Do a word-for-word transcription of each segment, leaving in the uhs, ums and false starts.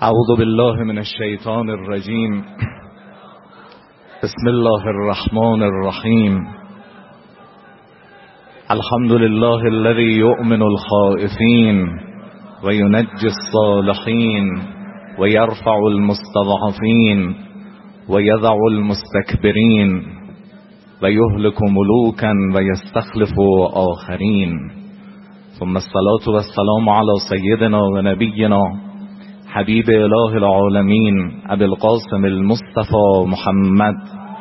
اعوذ بالله من الشیطان الرجیم. بسم الله الرحمن الرحیم. الحمد لله الذي يؤمن الخائفين وينجي الصالحين ويرفع المستضعفين ويضع المستكبرين ويهلك ملوكا ويستخلف آخرين. ثم الصلاة والسلام على سيدنا ونبينا حبیب اله العالمین ابی القاسم المصطفى محمد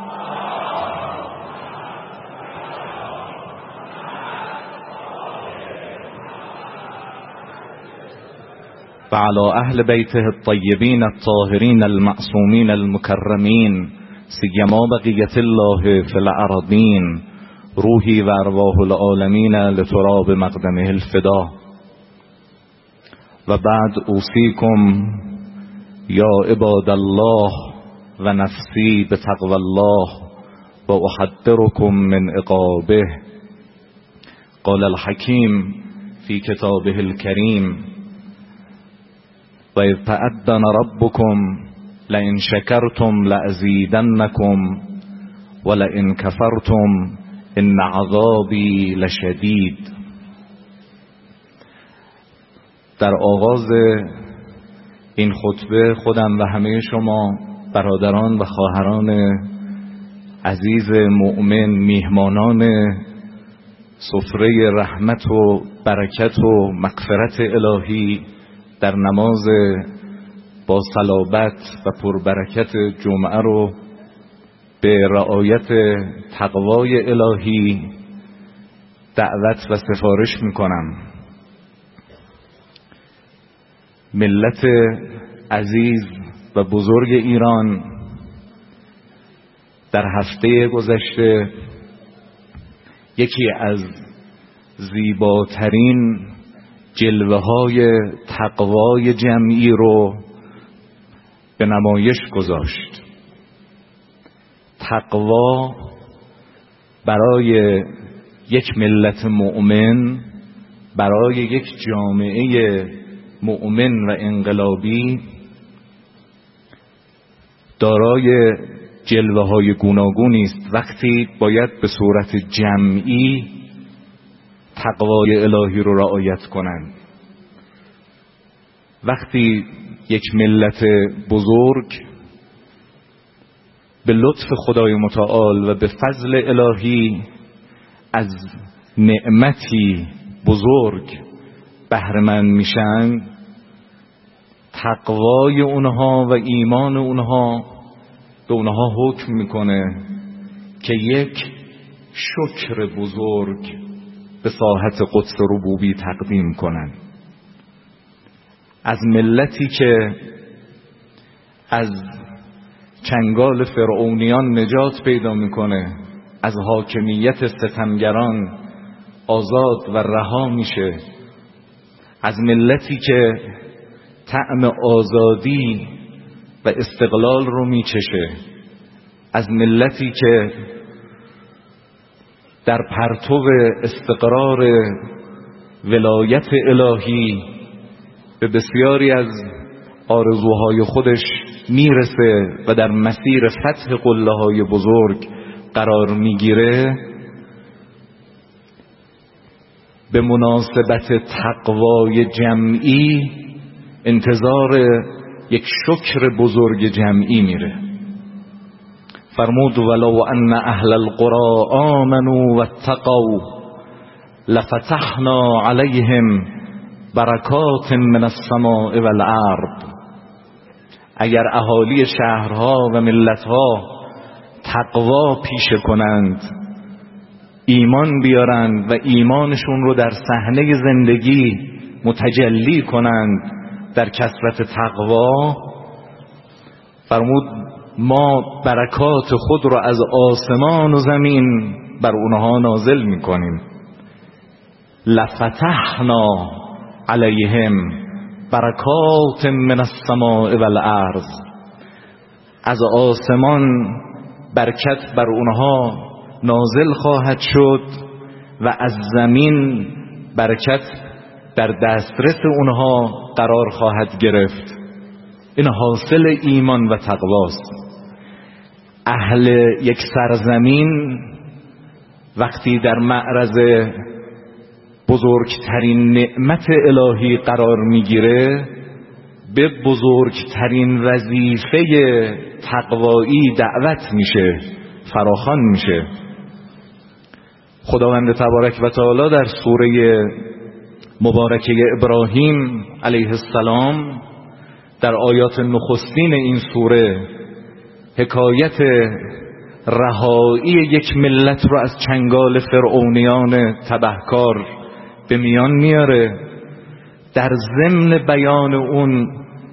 و علی اهل بیته الطیبین الطاهرین المعصومین المکرمین سیما بقیة الله فی الارضین روحی و ارواح العالمین لتراب مقدمه الفدا. و بعد اوصیکم یا عباد الله و نفسی بتقوی الله و احذرکم من عقابه. قال الحکیم فی کتابه الکریم و اذ تأذن ربکم لئن شکرتم لأزیدنکم ولئن کفرتم ان عذابی لشدید. در آغاز این خطبه خودم و همه شما برادران و خواهران عزیز مؤمن، میهمانان سفره رحمت و برکت و مغفرت الهی در نماز با صلابت و پربرکت جمعه رو به رعایت تقوای الهی دعوت و سفارش میکنم. ملت عزیز و بزرگ ایران در هفته گذشته یکی از زیباترین جلوه های تقوای جمعی رو به نمایش گذاشت. تقوا برای یک ملت مؤمن، برای یک جامعه مؤمن و انقلابی دارای جلوه های گوناگونی است. وقتی باید به صورت جمعی تقوای الهی رو رعایت کنند، وقتی یک ملت بزرگ به لطف خدای متعال و به فضل الهی از نعمتی بزرگ بهره‌مند میشن، تقوای اونها و ایمان اونها به اونها حکم میکنه که یک شکر بزرگ به ساحت قدس ربوبی تقدیم کنن. از ملتی که از چنگال فرعونیان نجات پیدا میکنه، از حاکمیت ستمگران آزاد و رها میشه، از ملتی که طعم آزادی و استقلال رو میچشه، از ملتی که در پرتو استقرار ولایت الهی به بسیاری از آرزوهای خودش میرسه و در مسیر فتح قله های بزرگ قرار میگیره، به مناسبت تقوای جمعی انتظار یک شکر بزرگ جمعی میره. فرمود ولو ان اهل القرى آمنوا واتقوا لفتحنا علیهم برکات من السماء والارض. اگر اهالی شهرها و ملتها تقوا پیشه کنند، ایمان بیارند و ایمانشون رو در صحنه زندگی متجلی کنند در کثرت تقوا، فرمود ما برکات خود رو از آسمان و زمین بر اونها نازل میکنیم. لفتحنا علیهم برکات من السماء والارض. از آسمان برکت بر اونها نازل خواهد شد و از زمین برکت در دسترس اونها قرار خواهد گرفت. این حاصل ایمان و تقواست. اهل یک سرزمین وقتی در معرض بزرگترین نعمت الهی قرار میگیره، به بزرگترین وظیفه تقوایی دعوت میشه، فراخوان میشه. خداوند تبارک و تعالی در سوره مبارکه ابراهیم علیه السلام در آیات نخستین این سوره حکایت رهایی یک ملت رو از چنگال فرعونیان تبهکار به میان میاره. در ضمن بیان اون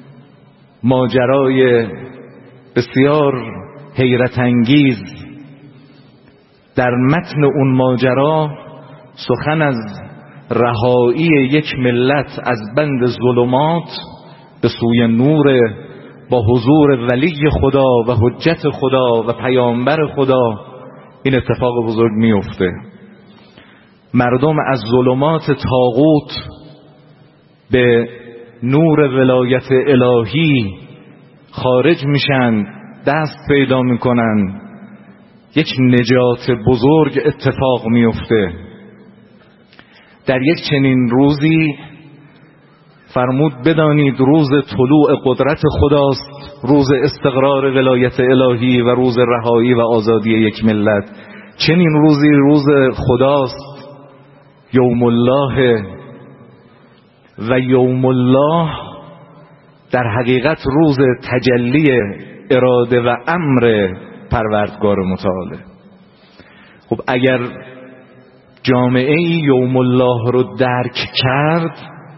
ماجرای بسیار حیرت انگیز، در متن اون ماجرا سخن از رهایی یک ملت از بند ظلمات به سوی نور، با حضور ولی خدا و حجت خدا و پیامبر خدا این اتفاق بزرگ میفته. مردم از ظلمات طاغوت به نور ولایت الهی خارج میشن، دست پیدا میکنن، یک نجات بزرگ اتفاق میفته. در یک چنین روزی فرمود بدانید روز طلوع قدرت خداست، روز استقرار ولایت الهی و روز رهایی و آزادی یک ملت. چنین روزی روز خداست، یوم الله، و یوم الله در حقیقت روز تجلی اراده و امر پروردگار متعاله. خب اگر جامعه یوم الله رو درک کرد،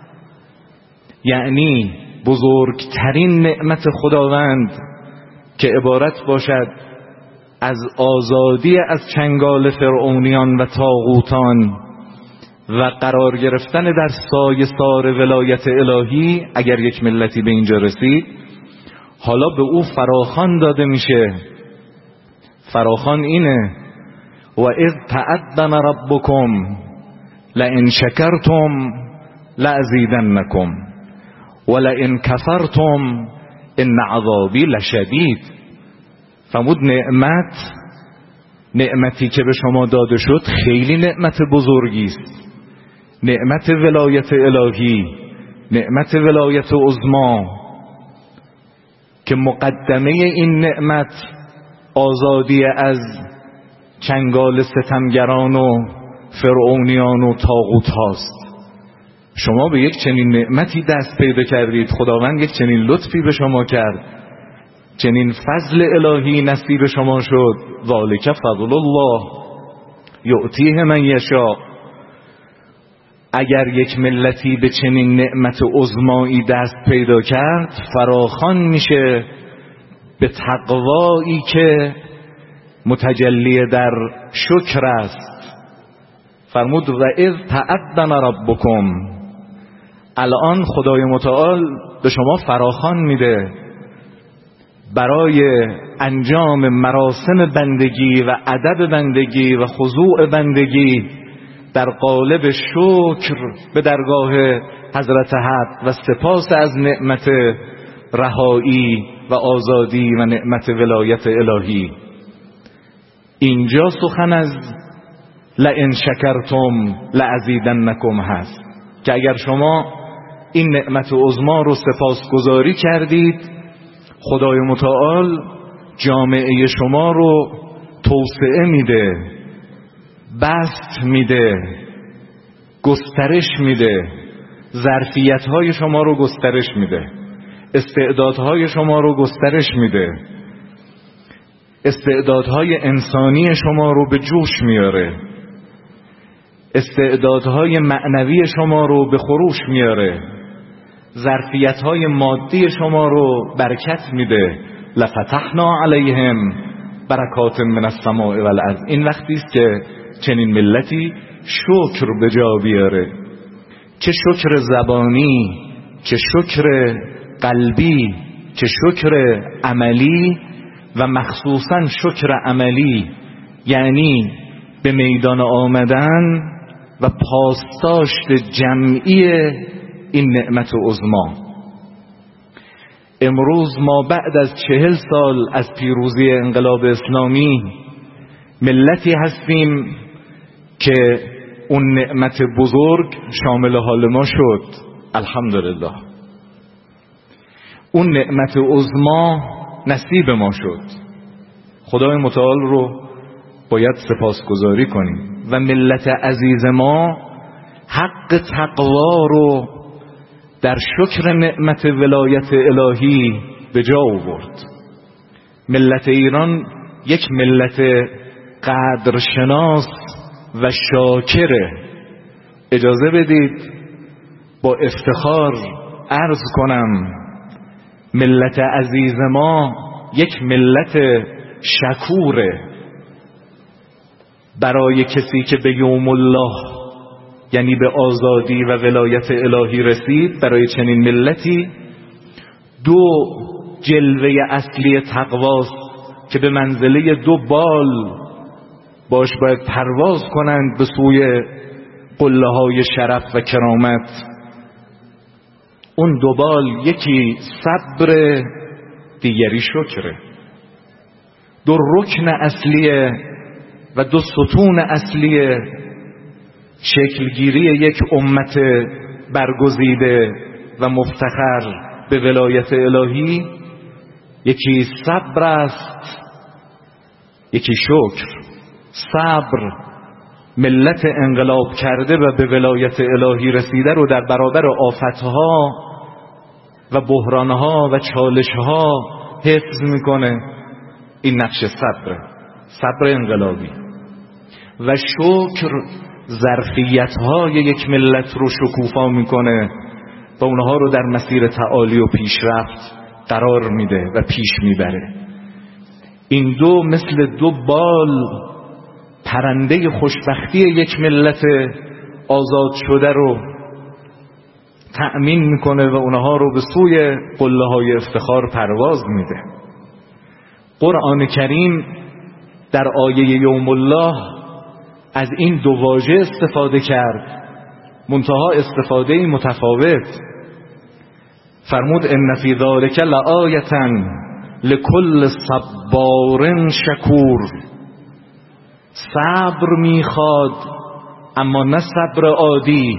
یعنی بزرگترین نعمت خداوند که عبارت باشد از آزادی از چنگال فرعونیان و طاغوتان و قرار گرفتن در سایه سار ولایت الهی، اگر یک ملتی به اینجا رسید، حالا به او فراخوان داده میشه. فراخوان اینه: و اذ تعذن ربکم لئن شکرتم لازیدنکم ولئن کفرتم ان عذابی لشدید. فرمود نعمت نعمتی که به شما داده شد خیلی نعمت بزرگی است. نعمت ولایت الهی، نعمت ولایت عظما، که مقدمه این نعمت آزادی از چنگال ستمگران و فرعونیان و طاغوت هاست. شما به یک چنین نعمتی دست پیدا کردید، خداوند یک چنین لطفی به شما کرد، چنین فضل الهی نصیب شما شد. ذالک فضل الله یؤتیه من یشاء. اگر یک ملتی به چنین نعمت عظمایی دست پیدا کرد، فراخوان میشه به تقوایی که متجلی در شکر است. فرمود و اذ تعذن ربکم، الان خدای متعال به شما فراخوان میده برای انجام مراسم بندگی و ادب بندگی و خضوع بندگی در قالب شکر به درگاه حضرت حق و سپاس از نعمت رهایی و آزادی و نعمت ولایت الهی. اینجا سخن از لئن شکرتم لازیدنکم هست که اگر شما این نعمت عظما رو سپاسگزاری کردید، خدای متعال جامعه شما رو توسعه میده، بسط میده، گسترش میده، ظرفیت‌های شما رو گسترش میده، استعدادهای شما رو گسترش میده، استعدادهای انسانی شما رو به جوش میاره، استعدادهای معنوی شما رو به خروش میاره، ظرفیت‌های مادی شما رو برکت میده. لفتحنا علیهم برکات من السماء والارض. این وقتی است که چنین ملتی شکر به جا بیاره، چه شکر زبانی، چه شکر قلبی، چه شکر عملی، و مخصوصا شکر عملی، یعنی به میدان آمدن و پاسداشت جمعی این نعمت عظما. امروز ما بعد از چهل سال از پیروزی انقلاب اسلامی ملتی هستیم که اون نعمت بزرگ شامل حال ما شد، الحمدلله. اون نعمت عظما نصیب ما شد، خدای متعال رو باید سپاسگزاری کنیم و ملت عزیز ما حق تقوا رو در شکر نعمت ولایت الهی به جا آورد. ملت ایران یک ملت قدرشناس و شاکره. اجازه بدید با افتخار عرض کنم ملت عزیز ما یک ملت شکوره. برای کسی که به یوم الله یعنی به آزادی و ولایت الهی رسید، برای چنین ملتی دو جلوه اصلی تقواست که به منزله دو بال باش باید پرواز کنند به سوی قله های شرف و کرامت. اون دو بال یکی صبر، دیگری شکره. دو رکن اصلیه و دو ستون اصلی شکلگیری یک امت برگزیده و مفتخر به ولایت الهی، یکی صبر است، یکی شکر. صبر ملت انقلاب کرده و به ولایت الهی رسیده رو در برابر آفتها و بحرانها و چالشها حفظ میکنه. این نقش صبره، صبر انقلابی. و شکر ظرفیت‌های یک ملت رو شکوفا میکنه و اونها رو در مسیر تعالی و پیشرفت قرار میده و پیش میبره. این دو مثل دو بال پرنده خوشبختی یک ملت آزاد شده رو تأمین میکنه و اونها رو به سوی قله های افتخار پرواز میده. قرآن کریم در آیه یوم الله از این دو واژه استفاده کرد، منتها استفاده متفاوت. فرمود ان فی ذلک لآیة لکل صبار شکور. صبر میخواد، اما نه صبر عادی.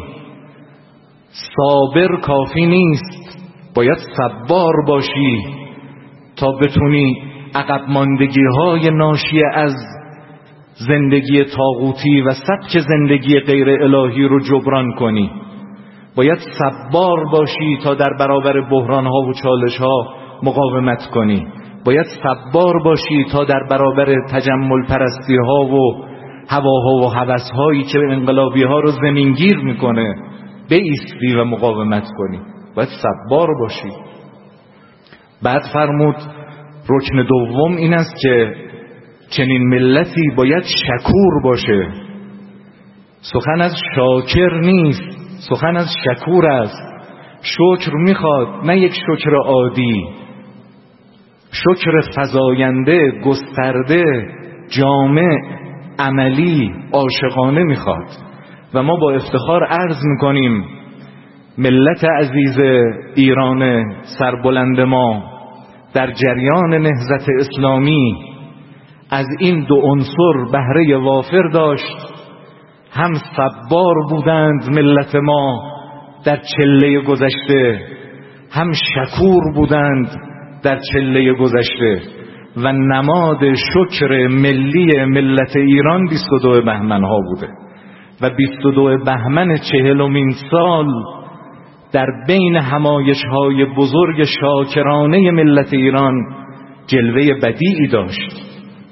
صابر کافی نیست، باید صبار باشی تا بتونی عقب ماندگی های ناشی از زندگی طاغوتی و سبک زندگی غیر الهی رو جبران کنی. باید صبار باشی تا در برابر بحران ها و چالش ها مقاومت کنی. باید صبار باشی تا در برابر تجمل پرستی ها و هواها و هوس هایی که انقلابی ها رو زمینگیر میکنه بایستی و مقاومت کنی. باید صبار باشی. بعد فرمود رکن دوم این است که چنین ملتی باید شکور باشه. سخن از شاکر نیست، سخن از شکور است. شکر میخواد، نه یک شکر عادی، شکر فزاینده، گسترده، جامع، عملی، عاشقانه میخواد. و ما با افتخار عرض میکنیم ملت عزیز ایران سربلند ما در جریان نهضت اسلامی از این دو عنصر بهره وافر داشت. هم صبار بودند ملت ما در چله گذشته، هم شکور بودند در چله گذشته. و نماد شکر ملی ملت ایران بیست و دو بهمن ها بوده و بیست و دو بهمن چهلمین سال در بین همایش های بزرگ شاکرانه ملت ایران جلوه بدیعی داشت.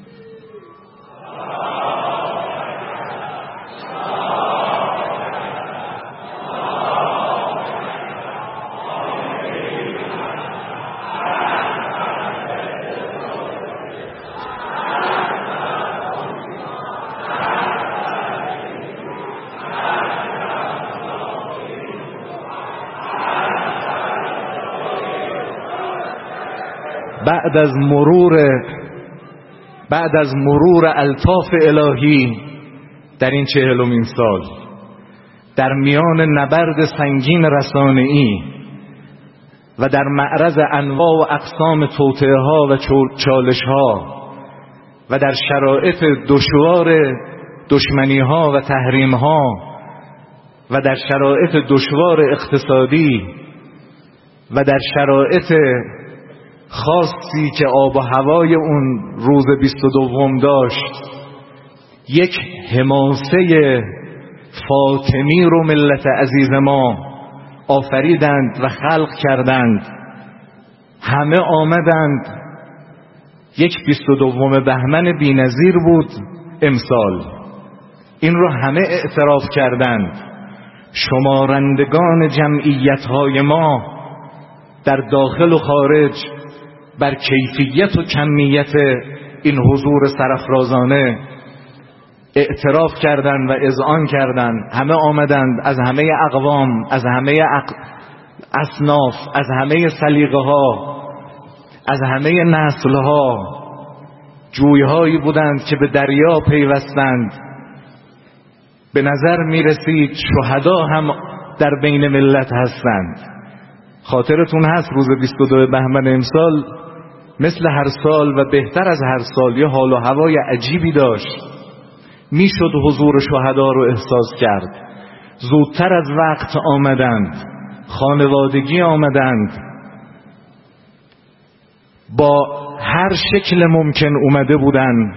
بعد از مرور بعد از مرور الطاف الهی در این چهلمین سال، در میان نبرد سنگین رسانه‌ای و در معرض انواع و اقسام توطئه ها و چالش ها و در شرایط دشوار دشمنی ها و تحریم ها و در شرایط دشوار اقتصادی و در شرایط خاصی که آب و هوای اون روز بیست و دوم داشت، یک حماسه فاطمی رو ملت عزیز ما آفریدند و خلق کردند. همه آمدند. یک بیست و دوم بهمن بی‌نظیر بود امسال، این رو همه اعتراف کردند. شمارندگان جمعیت‌های ما در داخل و خارج بر کیفیت و کمیت این حضور سرافرازانه اعتراف کردند و اذعان کردند. همه آمدند، از همه اقوام، از همه اق... اصناف، از همه سلیقه ها، از همه نسل ها. جویهایی بودند که به دریا پیوستند. به نظر می رسید شهدا هم در بین ملت هستند. خاطرتون هست روز بیست و دو بهمن امسال مثل هر سال و بهتر از هر سال یه حال و هوای عجیبی داشت. میشد حضور شهدا رو احساس کرد. زودتر از وقت آمدند، خانوادگی آمدند، با هر شکل ممکن اومده بودند،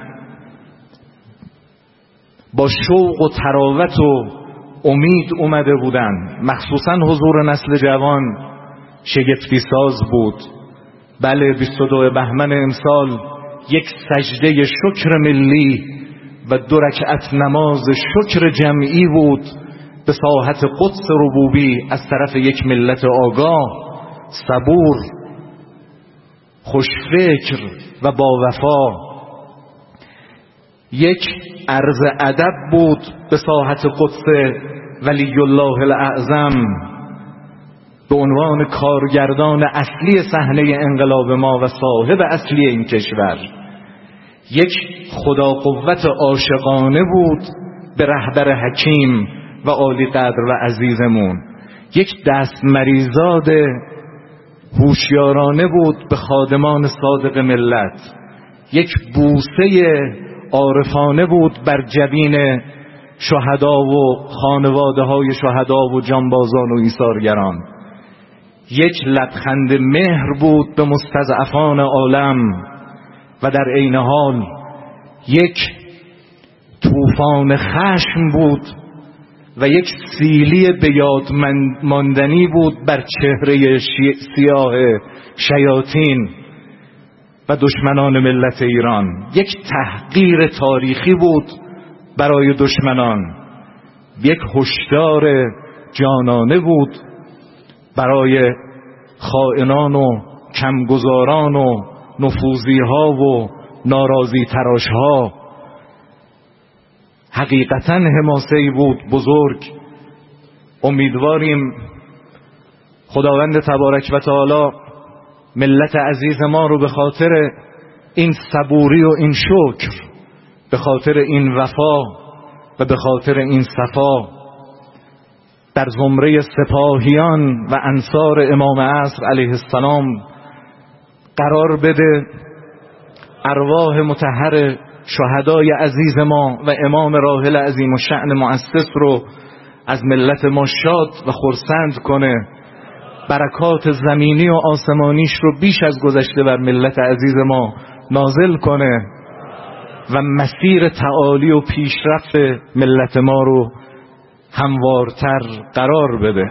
با شوق و تراوت و امید اومده بودند. مخصوصا حضور نسل جوان شگفتی ساز بود. بله، بیست و دو بهمن امسال یک سجده شکر ملی و دو رکعت نماز شکر جمعی بود به ساحت قدس ربوبی از طرف یک ملت آگاه، صبور، خوشفکر و با وفا. یک عرض ادب بود به ساحت قدس ولی الله الاعظم به عنوان کارگردان اصلی صحنه انقلاب ما و صاحب اصلی این کشور. یک خدا قوت عاشقانه بود به رهبر حکیم و عالی قدر و عزیزمون. یک دست مریزاد هوشیارانه بود به خادمان صادق ملت. یک بوسه عارفانه بود بر جبین شهدا و خانواده های شهدا و جانبازان و ایثارگران. یک لبخند مهر بود به مستضعفان عالم و در عین حال یک طوفان خشم بود و یک سیلی به یاد ماندنی بود بر چهره سیاه شیاطین و دشمنان ملت ایران. یک تحقیر تاریخی بود برای دشمنان. یک هشدار جانانه بود برای خائنان و کمگزاران و نفوذی ها و ناراضی تراش ها. حقیقتا حماسه‌ای بود بزرگ. امیدواریم خداوند تبارک و تعالی ملت عزیز ما رو به خاطر این صبوری و این شکر، به خاطر این وفا و به خاطر این صفا در زمره سپاهیان و انصار امام عصر علیه السلام قرار بده. ارواح مطهر شهدای عزیز ما و امام راحل عظیم الشأن مؤسس رو از ملت ما شاد و خرسند کنه. برکات زمینی و آسمانیش رو بیش از گذشته بر ملت عزیز ما نازل کنه و مسیر تعالی و پیشرفت ملت ما رو هموارتر قرار بده.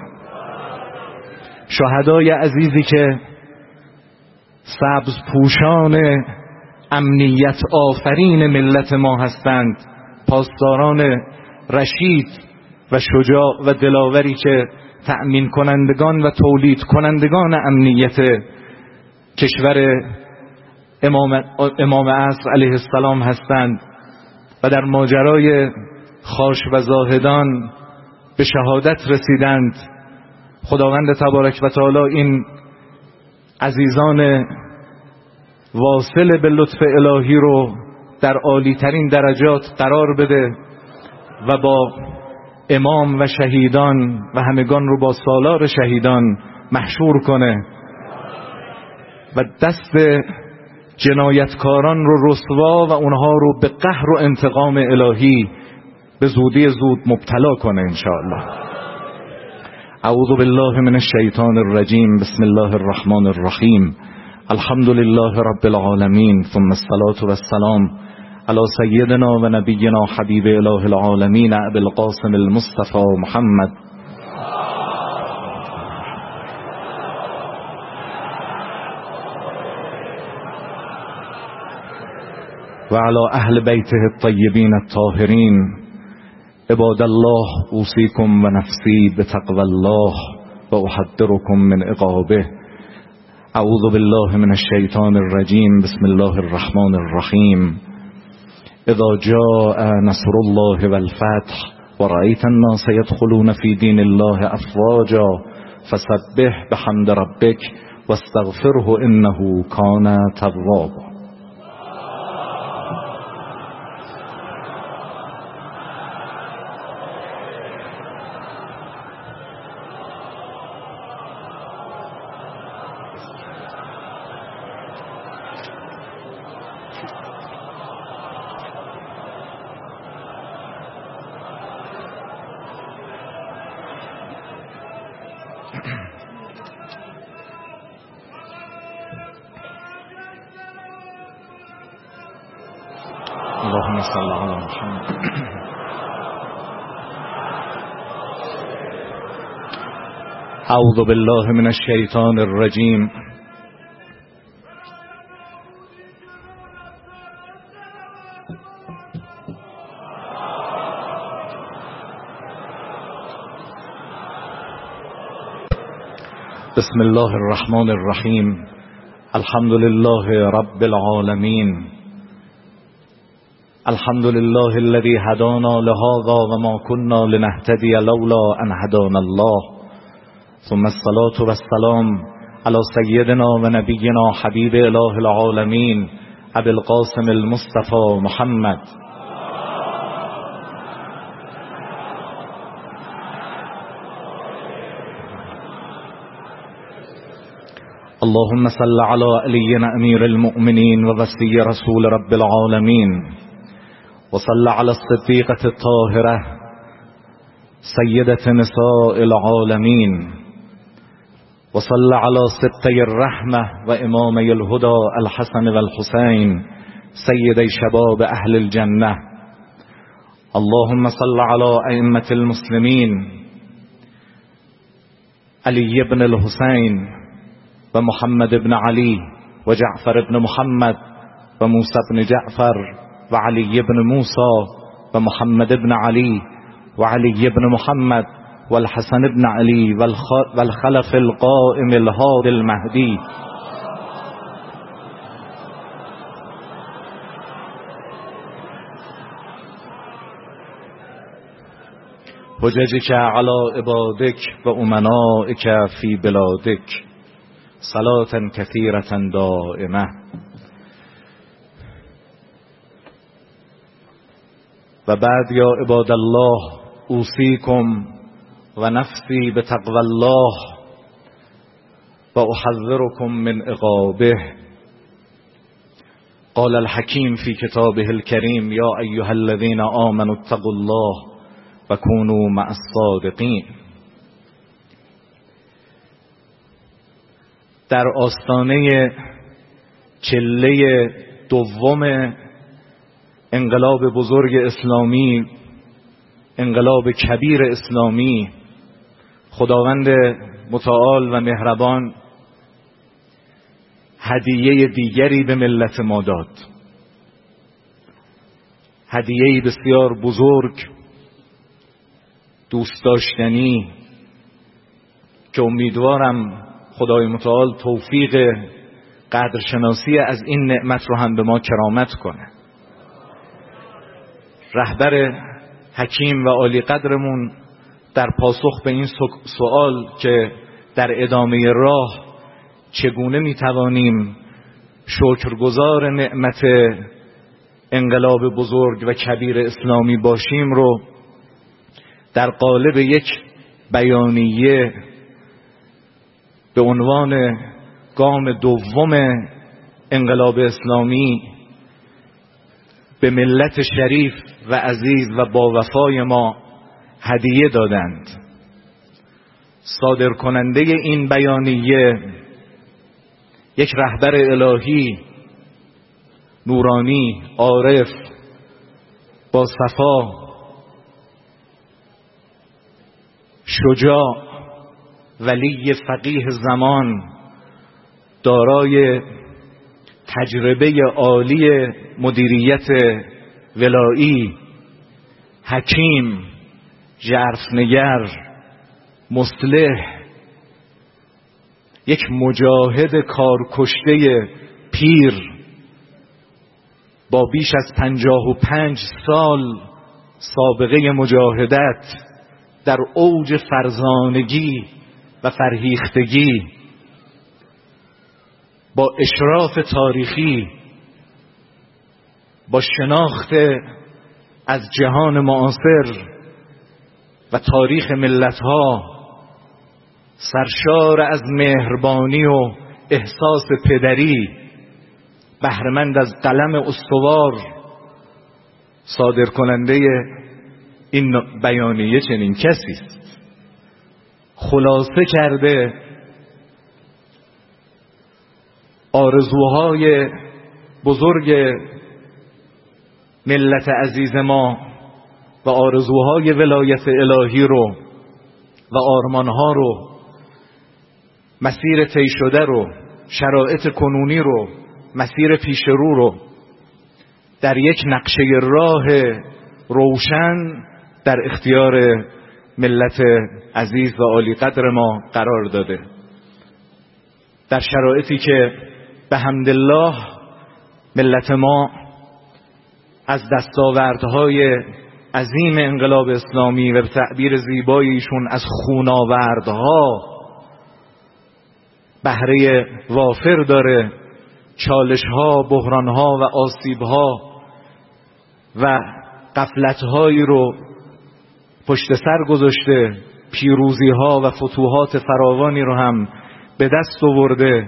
شهدای عزیزی که سبز پوشان امنیت آفرین ملت ما هستند، پاسداران رشید و شجاع و دلاوری که تأمین کنندگان و تولید کنندگان امنیت کشور امام, امام عصر علیه السلام هستند و در ماجرای خاش و زاهدان به شهادت رسیدند. خداوند تبارک و تعالی این عزیزان واصل به لطف الهی رو در عالی ترین درجات قرار بده و با امام و شهیدان و همگان رو با سالار شهیدان محشور کنه و دست جنایتکاران رو رسوا و اونها رو به قهر و انتقام الهی به زودی زود مبتلا کنه انشاءالله. اعوذ بالله من الشیطان الرجیم. بسم الله الرحمن الرحیم. الحمد لله رب العالمین، ثم الصلاة والسلام علی سیدنا و نبینا حبیب اله العالمین ابی القاسم المصطفى محمد و علی اهل بیته الطیبین الطاهرین. عباد الله اوصیکم و نفسی بتقوی الله و احذرکم من عقابه. اعوذ بالله من الشیطان الرجیم. بسم الله الرحمن الرحیم. اذا جاء نصر الله والفتح ورأيت الناس يدخلون في دين الله افواجا فسبح بحمد ربك واستغفره انه كان توابا. اللهم صل على محمد. اعوذ بالله من الشیطان الرجیم. بسم الله الرحمن الرحیم. الحمد لله رب العالمین. الحمد لله الذي هدانا لهذا وما كنا لنهتدي لولا ان هدانا الله. ثم الصلاة والسلام على سيدنا ونبينا حبيب اله العالمين ابي القاسم المصطفى محمد. اللهم صل على علي امير المؤمنين ووصي رسول رب العالمين، وصل على الصديقة الطاهرة سيدة نساء العالمين، وصل على سبتي الرحمة وإمامي الهدى الحسن والحسين سيدي شباب أهل الجنة. اللهم صل على أئمة المسلمين علي بن الحسين ومحمد بن علي وجعفر بن محمد وموسى بن جعفر وعلي بن موسى ومحمد بن علي وعلي بن محمد والحسن بن علي والخلف القائم الهادي المهدي. حججك على عبادك وأمنائك في بلادك صلاة كثيرة دائمة. و بعد یا عباد الله اوصیکم و نفسی بتقوی الله و احذرکم من عقابه. قال الحکیم فی کتابه الکریم یا ایها الذین آمنوا اتقوا الله و کونوا مع الصادقین. در آستانه چله دوم انقلاب بزرگ اسلامی، انقلاب کبیر اسلامی، خداوند متعال و مهربان هدیه دیگری به ملت ما داد، هدیه بسیار بزرگ، دوست داشتنی، که امیدوارم خدای متعال توفیق قدرشناسی از این نعمت رو هم به ما کرامت کنه. رهبر حکیم و عالی قدرمون در پاسخ به این سوال که در ادامه راه چگونه میتوانیم شکرگزار نعمت انقلاب بزرگ و کبیر اسلامی باشیم رو در قالب یک بیانیه به عنوان گام دوم انقلاب اسلامی به ملت شریف و عزیز و با وفای ما هدیه دادند. صادر کننده این بیانیه یک رهبر الهی، نورانی، عارف، با صفا، شجاع، ولی فقیه زمان، دارای تجربه عالی مدیریت ولایی، حکیم، ژرفنگر، مصلح، یک مجاهد کارکشته پیر با بیش از پنجاه و پنج سال سابقه مجاهدت در اوج فرزانگی و فرهیختگی، با اشراف تاریخی، با شناخت از جهان معاصر و تاریخ ملت‌ها، سرشار از مهربانی و احساس پدری، بهره‌مند از قلم استوار، صادر کننده این بیانیه چنین کسی است. خلاصه کرده آرزوهای بزرگ ملت عزیز ما و آرزوهای ولایت الهی رو و آرمانها رو، مسیر طی شده رو، شرایط کنونی رو، مسیر پیش رو رو در یک نقشه راه روشن در اختیار ملت عزیز و عالی قدر ما قرار داده. در شرایطی که به حمدالله ملت ما از دستاوردهای عظیم انقلاب اسلامی و به تعبیر زیباییشون از خوناوردها بهره وافر داره، چالش‌ها، بحران‌ها و آسیب‌ها و غفلت‌هایی رو پشت سر گذاشته، پیروزی‌ها و فتوحات فراوانی رو هم به دست آورده،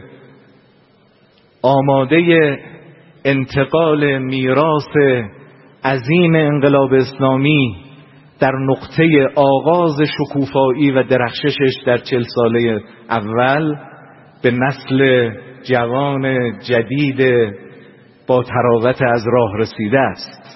آماده انتقال میراث عظیم انقلاب اسلامی در نقطه آغاز شکوفایی و درخششش در چل ساله اول به نسل جوان جدید با تراوت از راه رسیده است.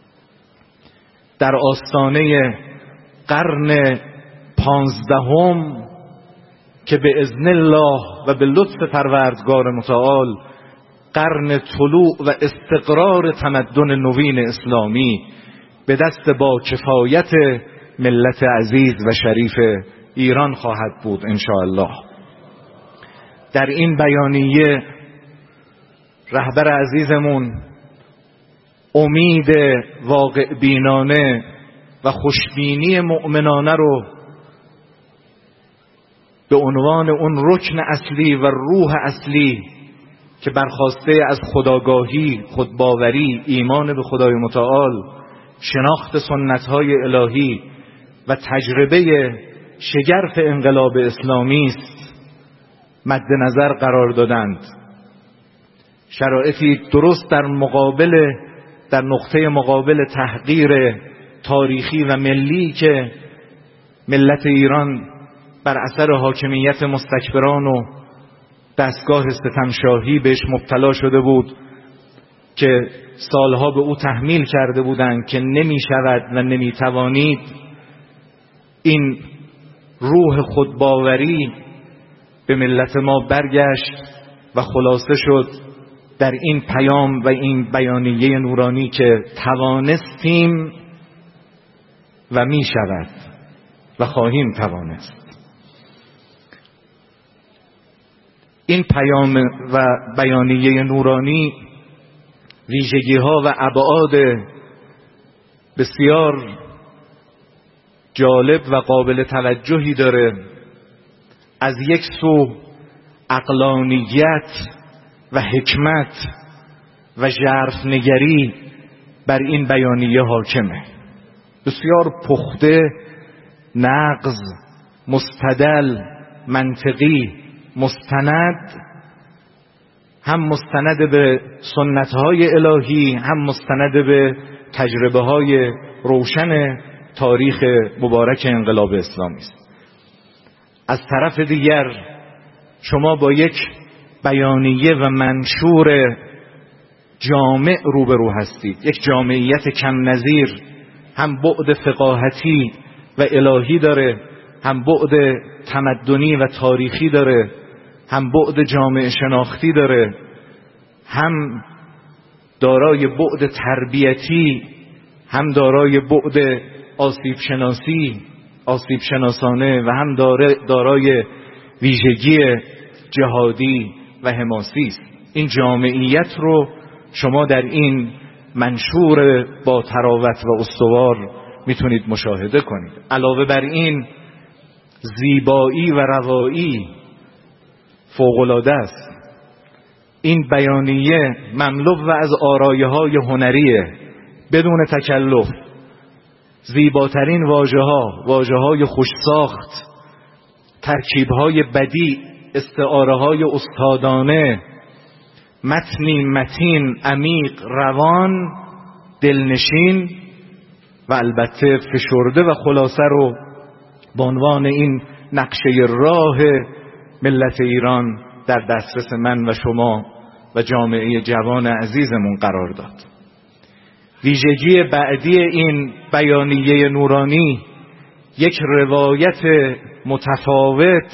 در آستانه قرن پانزدهم که به اذن الله و به لطف پروردگار متعال قرن طلوع و استقرار تمدن نوین اسلامی به دست با کفایت ملت عزیز و شریف ایران خواهد بود انشاءالله. در این بیانیه رهبر عزیزمون امید واقع بینانه و خوشبینی مؤمنانه رو به عنوان اون رکن اصلی و روح اصلی که برخواسته از خودآگاهی، خودباوری، ایمان به خدای متعال، شناخت سنت‌های الهی و تجربه شگرف انقلاب اسلامی است مد نظر قرار دادند. شرایطی درست در مقابل در نقطه مقابل تحقیر تاریخی و ملی که ملت ایران بر اثر حاکمیت مستکبران و دستگاه ستمشاهی بهش مبتلا شده بود که سالها به او تحمیل کرده بودند که نمی شود و نمی توانید. این روح خودباوری به ملت ما برگشت و خلاصه شد در این پیام و این بیانیه نورانی که توانستیم و می شود و خواهیم توانست. این پیام و بیانیه نورانی ویژگی ها و ابعاد بسیار جالب و قابل توجهی داره. از یک سو عقلانیت و حکمت و ژرفنگری بر این بیانیه حاکمه، بسیار پخته، نغز، مستدل، منطقی، مستند هم مستند به سنت‌های الهی، هم مستند به تجربه‌های روشن تاریخ مبارک انقلاب اسلامی است. از طرف دیگر شما با یک بیانیه و منشور جامع روبرو هستید، یک جامعیت کم نظیر، هم بعد فقاهتی و الهی داره، هم بعد تمدنی و تاریخی داره، هم بعد جامعه شناختی داره، هم دارای بعد تربیتی، هم دارای بعد آسیب شناسی آسیب شناسانه و هم دارای ویژگی جهادی و حماسی است. این جامعیت رو شما در این منشور با تراوت و استوار میتونید مشاهده کنید. علاوه بر این زیبایی و روایی فوق‌العاده است. این بیانیه مملو و از آرایه‌های هنریه، بدون تکلف. زیباترین واژه‌ها، واژه‌های خوش‌ساخت، ترکیب‌های بدیع، استعاره‌های استادانه، متنی متین، عمیق، روان، دلنشین و البته فشرده و خلاصه رو به عنوان این نقشه راه ملت ایران در دسترس من و شما و جامعه جوان عزیزمون قرار داد. ویژگی بعدی این بیانیه نورانی یک روایت متفاوت،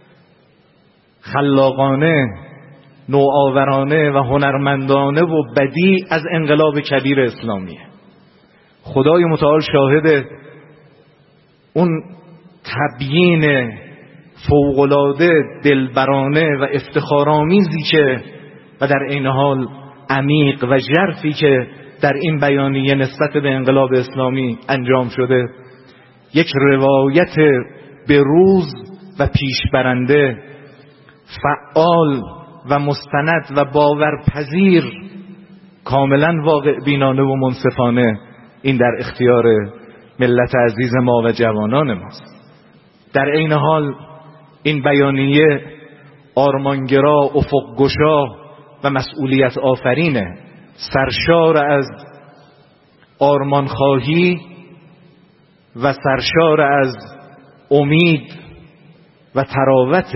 خلاقانه، نوآورانه و هنرمندانه و بدیع از انقلاب کبیر اسلامیه. خدای متعال شاهد اون تبیین فوق‌العاده دلبرانه و افتخارآمیزی که و در عین حال عمیق و ژرفی که در این بیانیه نسبت به انقلاب اسلامی انجام شده، یک روایت بروز و پیشبرنده، فعال و مستند و باورپذیر، کاملا واقع بینانه و منصفانه این در اختیار ملت عزیز ما و جوانان ماست. در عین حال این بیانیه آرمانگرا، افقگشا و مسئولیت آفرینه، سرشار از آرمانخواهی و سرشار از امید و تراوت،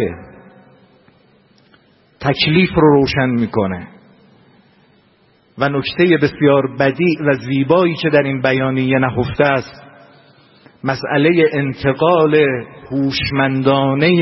تکلیف رو روشن میکنه. و نکته بسیار بدیع و زیبایی که در این بیانیه نهفته است، مسئله انتقال هوشمندانه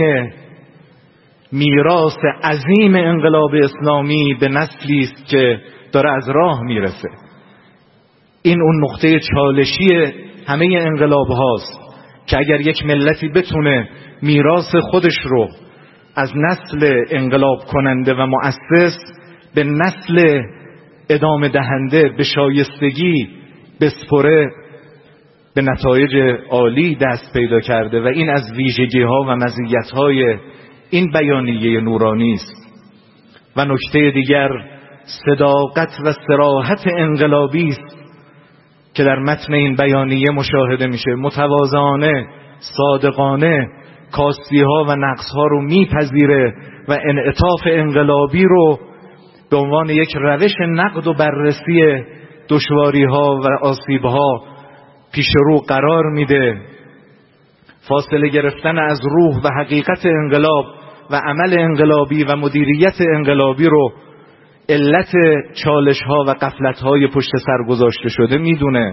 میراث عظیم انقلاب اسلامی به نسلی است که داره از راه میرسه. این اون نقطه چالشی همه انقلاب هاست که اگر یک ملتی بتونه میراث خودش رو از نسل انقلاب کننده و مؤسس به نسل ادامه دهنده به شایستگی بسپره، به نتایج عالی دست پیدا کرده و این از ویژگی ها و مزیت های این بیانیه نورانی است. و نکته دیگر صداقت و صراحت انقلابی است که در متن این بیانیه مشاهده میشه. متواضعانه، صادقانه کاستی ها و نقص ها رو میپذیره و انعطاف انقلابی رو به عنوان یک روش نقد و بررسی دشواری ها و آسیب ها پیش رو قرار میده. فاصله گرفتن از روح و حقیقت انقلاب و عمل انقلابی و مدیریت انقلابی رو علت چالش ها و غفلت های پشت سر گذاشته شده میدونه.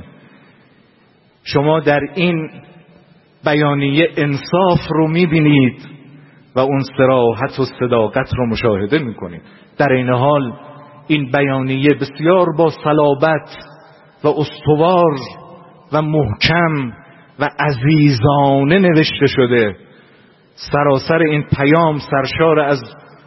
شما در این بیانیه انصاف رو میبینید و اون صراحت و صداقت رو مشاهده میکنید. در این حال این بیانیه بسیار با صلابت و استوار و محکم و عزیزانه نوشته شده. سراسر این پیام سرشار از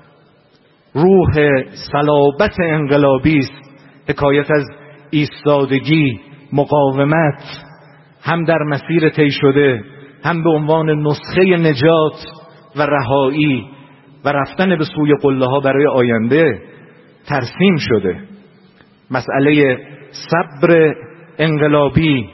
روح صلابت انقلابی است، حکایت از ایستادگی، مقاومت، هم در مسیر طی شده، هم به عنوان نسخه نجات و رهایی و رفتن به سوی قله ها برای آینده ترسیم شده. مسئله صبر انقلابی،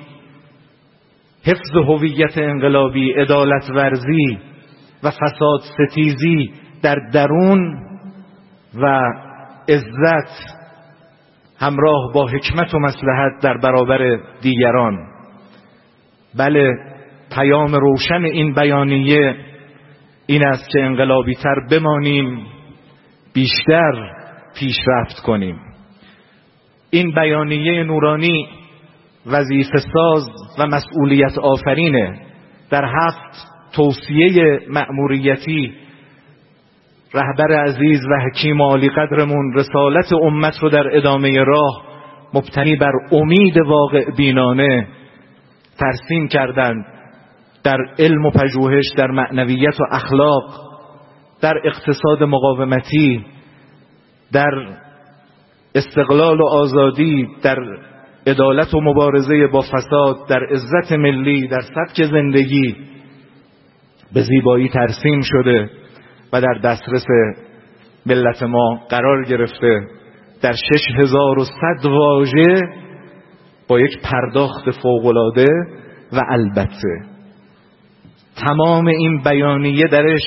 حفظ هویت انقلابی، عدالت ورزی و فساد ستیزی در درون و عزت همراه با حکمت و مصلحت در برابر دیگران. بله، پیام روشن این بیانیه این است که انقلابی تر بمانیم، بیشتر پیشرفت کنیم. این بیانیه نورانی وظیفه ساز و مسئولیت آفرینه. در هفت توصیه مأموریتی رهبر عزیز و حکیم و عالی قدرمون رسالت امت رو در ادامه راه مبتنی بر امید واقع بینانه ترسیم کردند. در علم و پژوهش، در معنویت و اخلاق، در اقتصاد مقاومتی، در استقلال و آزادی، در عدالت و مبارزه با فساد، در عزت ملی، در سبک زندگی به زیبایی ترسیم شده و در دسترس ملت ما قرار گرفته. در شش هزار و صد واژه با یک پرداخت فوق‌العاده و البته تمام این بیانیه درش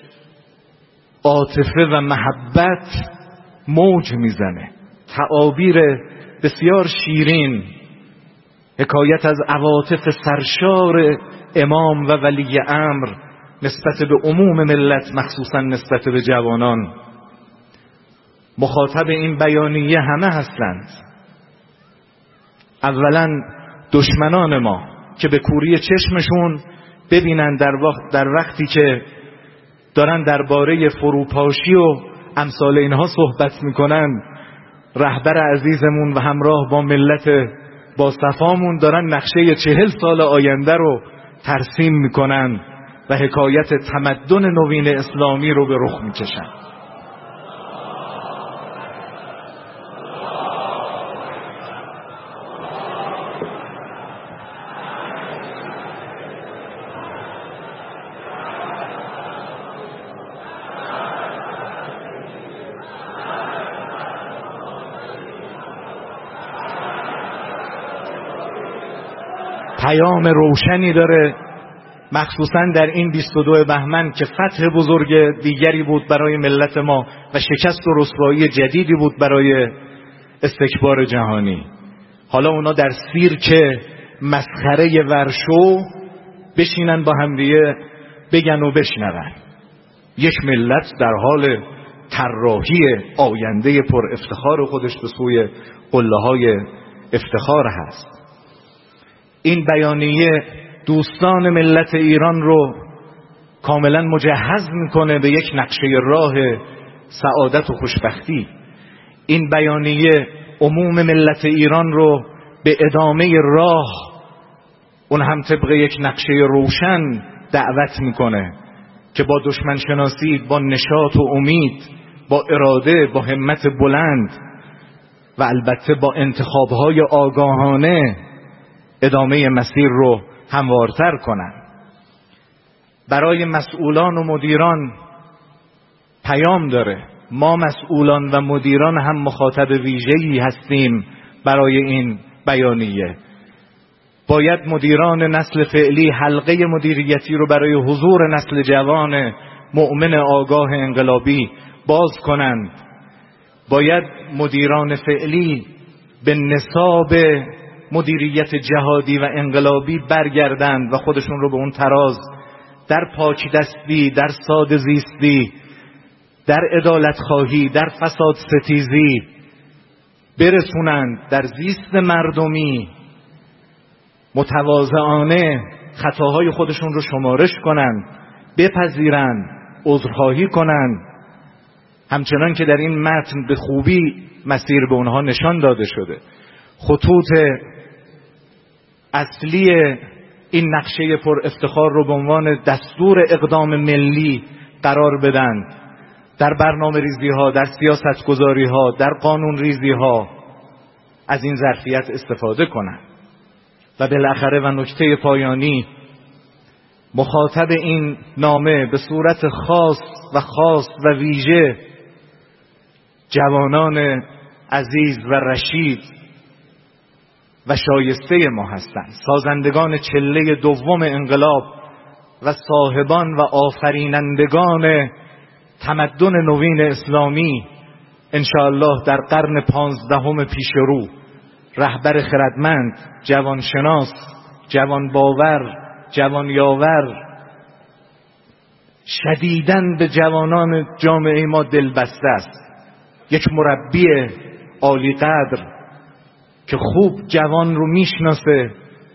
عاطفه و محبت موج میزنه. تعابیر بسیار شیرین، حکایت از عواطف سرشار امام و ولی امر نسبت به عموم ملت، مخصوصا نسبت به جوانان. مخاطب این بیانیه همه هستند. اولا دشمنان ما که به کوری چشمشون ببینن در وقت در وقتی که دارن درباره فروپاشی و امثال اینها صحبت میکنن، رهبر عزیزمون و همراه با ملت با صفامون دارن نقشه چهل سال آینده رو ترسیم میکنن و حکایت تمدن نوین اسلامی رو به رخ میکشن. پیام روشنی داره، مخصوصا در این بیست و دو بهمن که فتح بزرگ دیگری بود برای ملت ما و شکست و رسوایی جدیدی بود برای استکبار جهانی. حالا اونا در سیرک مسخره ورشو بشینن با همدیگه بگن و بشنون. یک ملت در حال طراحی آینده پر افتخار خودش به سوی قله‌های افتخار هست. این بیانیه دوستان ملت ایران رو کاملا مجهز میکنه به یک نقشه راه سعادت و خوشبختی. این بیانیه عموم ملت ایران رو به ادامه راه، اون هم طبق یک نقشه روشن، دعوت میکنه که با دشمن شناسی، با نشاط و امید، با اراده، با همت بلند و البته با انتخابهای آگاهانه ادامه مسیر رو هموارتر کنن. برای مسئولان و مدیران پیام داره. ما مسئولان و مدیران هم مخاطب ویژه‌ای هستیم برای این بیانیه. باید مدیران نسل فعلی حلقه مدیریتی رو برای حضور نسل جوان مؤمن آگاه انقلابی باز کنند. باید مدیران فعلی به نصاب مدیریت جهادی و انقلابی برگردند و خودشون رو به اون تراز در پاک دستی، در ساده زیستی، در عدالت خواهی، در فساد ستیزی برسونند. در زیست مردمی متواضعانه خطاهای خودشون رو شمارش کنند، بپذیرند، عذرخواهی کنند، همچنان که در این متن به خوبی مسیر به اونها نشان داده شده. خطوط اصلی این نقشه پر افتخار رو به عنوان دستور اقدام ملی قرار بدن، در برنامه ریزی ها، در سیاست گذاری ها، در قانون ریزی ها از این ظرفیت استفاده کنند. و بالاخره و نکته پایانی، مخاطب این نامه به صورت خاص و خاص و ویژه جوانان عزیز و رشید و شایسته ما هستند، سازندگان چله دوم انقلاب و صاحبان و آفرینندگان تمدن نوین اسلامی انشاءالله در قرن پانزدهم پیش رو رهبر خردمند، جوانشناس، جوان باور، جوان یاور، شدیداً به جوانان جامعه ما دل بسته است. یک مربی عالی قدر که خوب جوان رو میشناسه،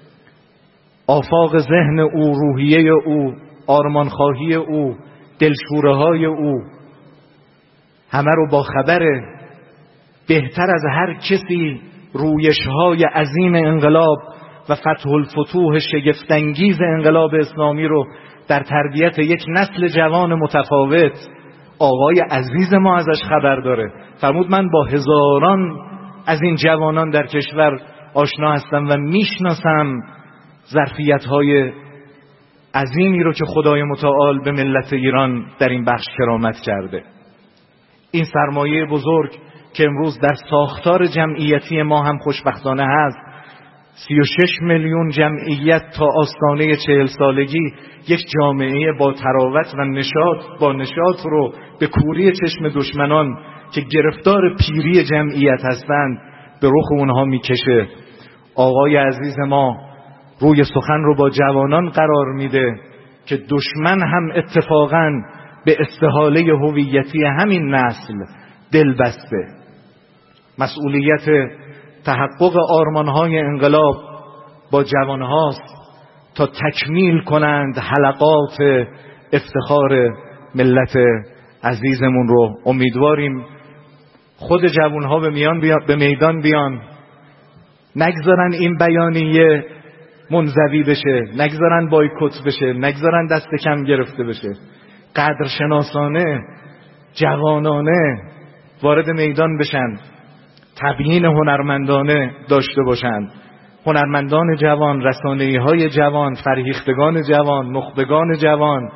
آفاق ذهن او، روحیه او، آرمانخواهی او، دلشوره های او همه رو با خبره. بهتر از هر کسی رویش‌های عظیم انقلاب و فتح الفتوح شگفت‌انگیز انقلاب اسلامی رو در تربیت یک نسل جوان متفاوت آقای عزیز ما ازش خبر داره. فرمود من با هزاران از این جوانان در کشور آشنا هستم و میشناسم ظرفیت‌های عظیمی رو که خدای متعال به ملت ایران در این بخش کرامت کرده. این سرمایه بزرگ که امروز در ساختار جمعیتی ما هم خوشبختانه هست، سی و شش میلیون جمعیت تا آستانه چهل سالگی، یک جامعه با تراوت و نشاط با نشاط رو به کوری چشم دشمنان که گرفتار پیری جمعیت هستند به رخ اونها میکشه. آقای عزیز ما روی سخن رو با جوانان قرار میده که دشمن هم اتفاقاً به استحاله هویتی همین نسل دل بسته. مسئولیت تحقق آرمانهای انقلاب با جوانهاست تا تکمیل کنند حلقات افتخار ملت عزیزمون رو. امیدواریم خود جوانها به میان بیان، به میدان بیان، نگذارن این بیانیه منزوی بشه، نگذارن بایکوت بشه، نگذارن دست کم گرفته بشه. قدرشناسانه، جوانانه وارد میدان بشن، تبیین هنرمندانه داشته باشند. هنرمندان جوان، رسانه‌های جوان، فرهیختگان جوان، نخبگان جوان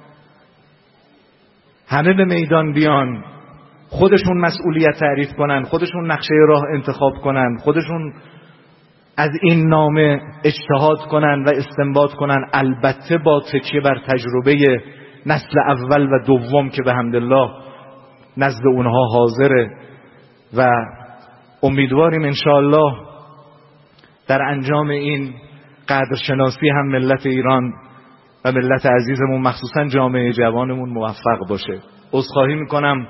همه به میدان بیان، خودشون مسئولیت تعریف کنن، خودشون نقشه راه انتخاب کنن، خودشون از این نامه اجتهاد کنن و استنباط کنن، البته با تکیه بر تجربه نسل اول و دوم که به حمدالله نزد اونها حاضره و امیدواریم انشاءالله در انجام این قدرشناسی هم ملت ایران و ملت عزیزمون مخصوصا جامعه جوانمون موفق باشه. عذرخواهی میکنم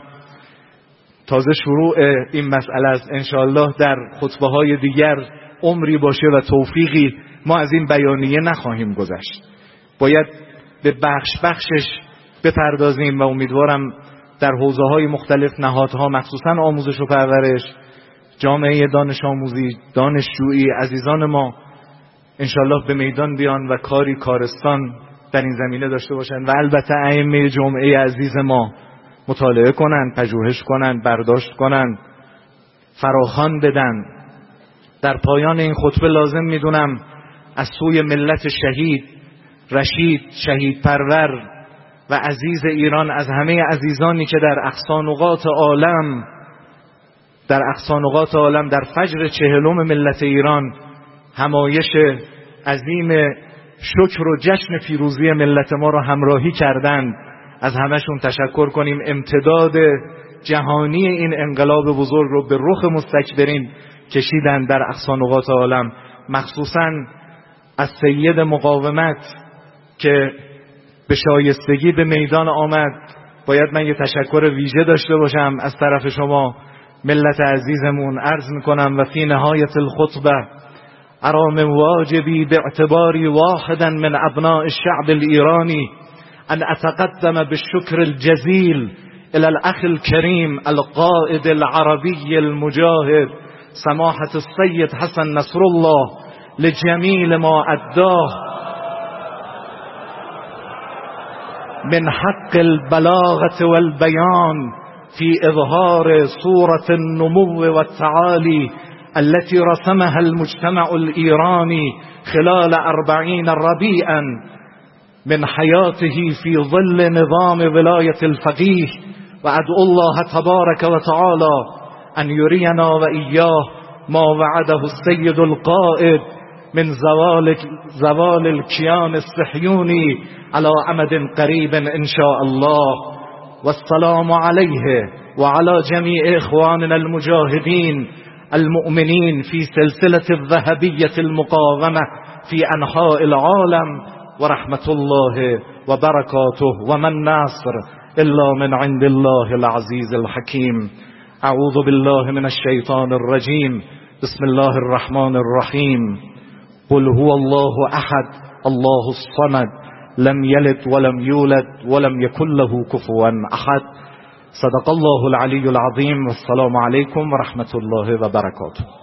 تازه شروع این مسئله است، انشاءالله در خطبه های دیگر عمری باشه و توفیقی ما از این بیانیه نخواهیم گذشت. باید به بخش بخشش بپردازیم و امیدوارم در حوزه های مختلف نهادها مخصوصا آموزش و پرورش، جامعه دانش آموزی، دانشجویی، عزیزان ما انشالله به میدان بیان و کاری کارستان در این زمینه داشته باشند و البته ائمه جمعه عزیز ما مطالعه کنند، پژوهش کنند، برداشت کنند، فراخوان بدن. در پایان این خطبه لازم میدونم از سوی ملت شهید، رشید، شهید پرور و عزیز ایران، از همه عزیزانی که در اقصانقاط عالم در اقصانقاط عالم در فجر چهلم ملت ایران همایش عظیم شکر و جشن پیروزی ملت ما را همراهی کردند، از همهشون تشکر کنیم. امتداد جهانی این انقلاب بزرگ رو به رخ مستکبرین کشیدن در اقصانقاط عالم، مخصوصا از سید مقاومت که به شایستگی به میدان آمد. باید من یه تشکر ویژه داشته باشم از طرف شما ملت عزیزمون. عرض میکنم و فی نهایت الخطبه ارا من واجبی باعتباری واحدا من ابناء الشعب الایرانی ان اتقدم بالشکر الجزیل الى الاخ الكريم القائد العربي المجاهد سماحة السيد حسن نصر الله لجميل ما اداه من حق البلاغة والبيان في إظهار صورة النمو والتعالي التي رسمها المجتمع الإيراني خلال أربعين ربيعا من حياته في ظل نظام ولاية الفقيه. وأدعو الله تبارك وتعالى أن يرينا وإياه ما وعده السيد القائد من زوال, زوال الكيان الصهيوني على أمد قريب إن شاء الله. والسلام عليه وعلى جميع إخواننا المجاهدين المؤمنين في سلسلة الذهبية المقاومة في أنحاء العالم، ورحمة الله وبركاته وما النصر إلا من عند الله العزيز الحكيم. أعوذ بالله من الشيطان الرجيم. بسم الله الرحمن الرحيم. قل هو الله أحد الله الصمد لم يلد ولم يولد ولم يكن له كفوا أحد. صدق الله العلي العظيم. والسلام عليكم ورحمة الله وبركاته.